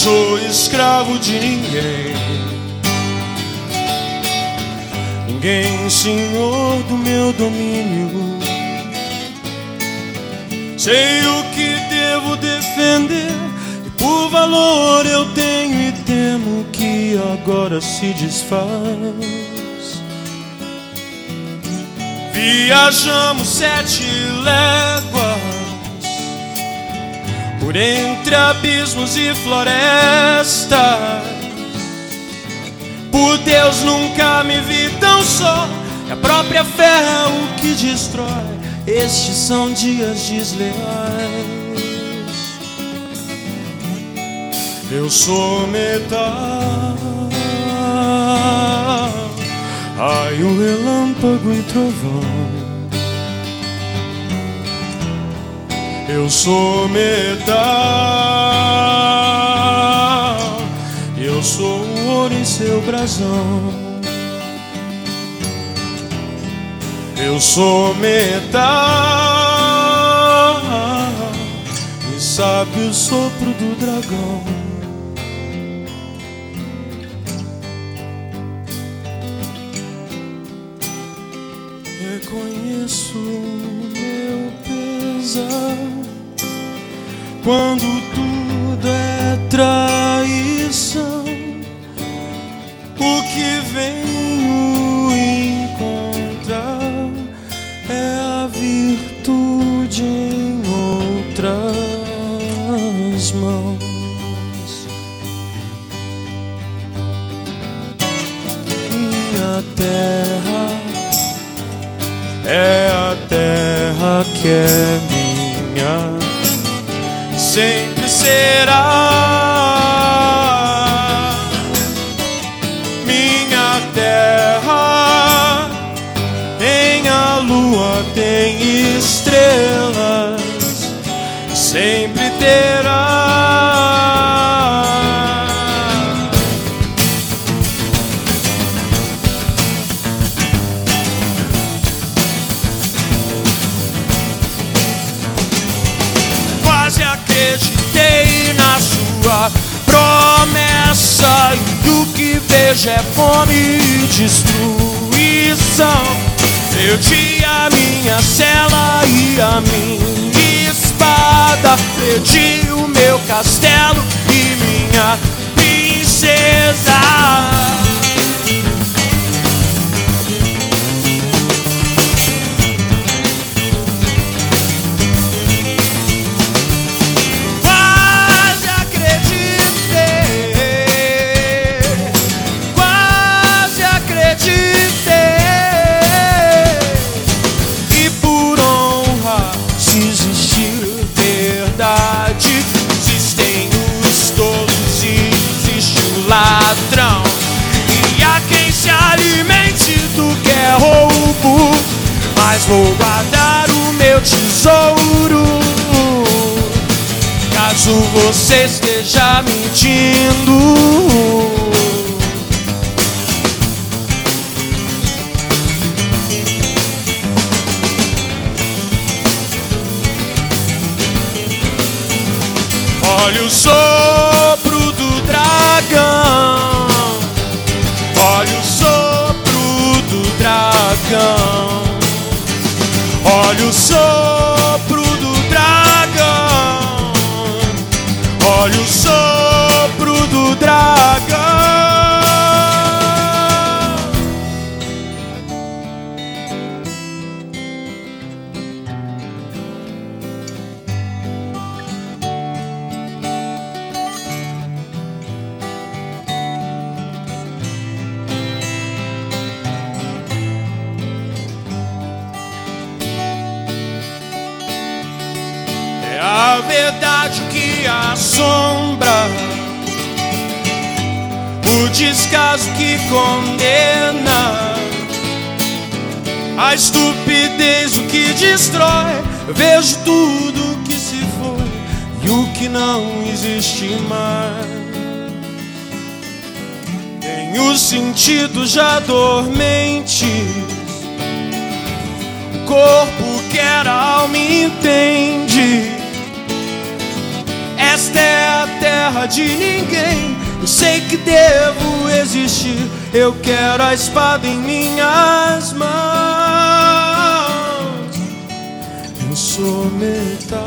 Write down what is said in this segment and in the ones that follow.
sou escravo de ninguém, ninguém senhor do meu domínio. Sei o que devo defender, e por valor eu tenho e temo que agora se desfaz. Viajamos 7 léguas por entre abismos e florestas. Por Deus nunca me vi tão só, e a própria fé é o que destrói. Estes são dias desleais. Eu sou metal, raio, relâmpago e trovão. Eu sou metal, eu sou o ouro em seu brasão. Eu sou metal, e sabe o sopro do dragão. Reconheço o meu pesar quando tudo é traição. O que venho encontrar é a virtude em outras mãos. Minha terra é a terra que é minha, sempre será. Minha terra tem a lua, tem estrelas, sempre terá. Quase acreditei na sua promessa, e o que vejo é fome e destruição. Perdi a minha cela e a minha espada, perdi o meu castelo e minha princesa. Existem os tolos e existe o ladrão, e há quem se alimente do que é roubo, mas vou guardar o meu tesouro, caso você esteja mentindo. Olha o sopro do dragão, olha o sopro do dragão, olha o sopro do dragão, olha o sopro do dragão. A verdade que assombra, o descaso que condena, a estupidez o que destrói. Eu vejo tudo que se foi e o que não existe mais. Tenho sentidos já dormentes, o corpo quer, a alma entende. Esta é a terra de ninguém. Eu sei que devo existir. Eu quero a espada em minhas mãos. Eu sou metal,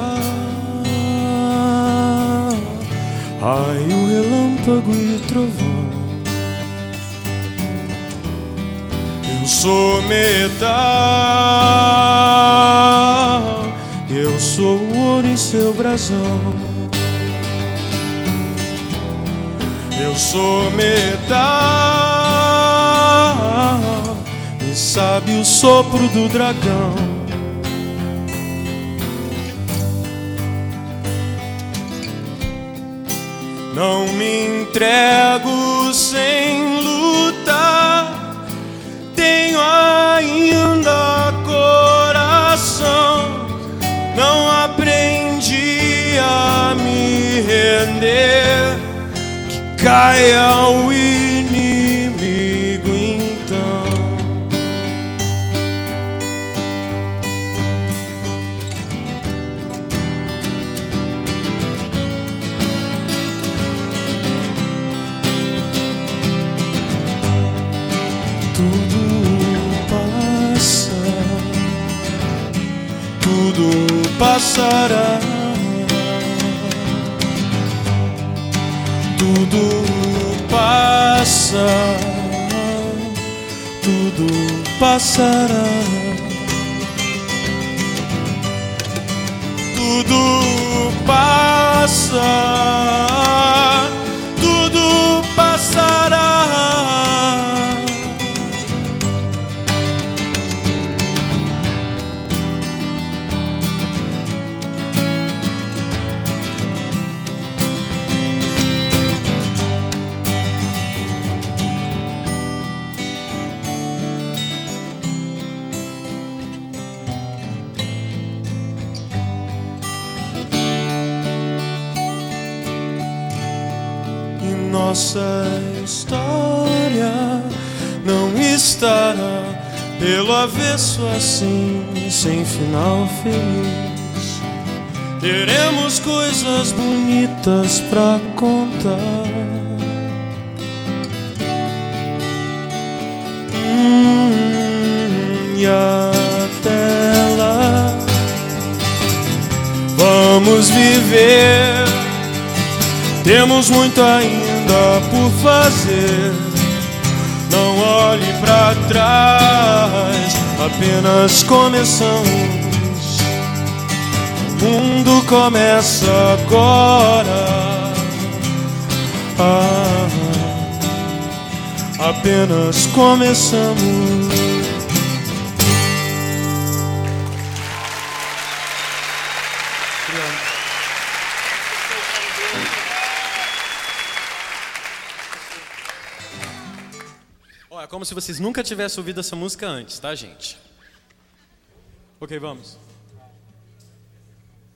raio, relâmpago e trovão. Eu sou metal, eu sou o ouro em seu brasão. Eu sou metal, e sabe o sopro do dragão. Não me entrego sem lutar, tenho ainda coração. Não aprendi a me render, que caia o inimigo então. Tudo passa, tudo passará. Tudo passa, tudo passará. Tudo passa, tudo passará. Nossa história não estará pelo avesso assim, sem final feliz. Teremos coisas bonitas pra contar. E até lá vamos viver. Temos muito ainda por fazer. Não olhe pra trás, apenas começamos. O mundo começa agora. Apenas começamos. É como se vocês nunca tivessem ouvido essa música antes, tá, gente? Ok, vamos.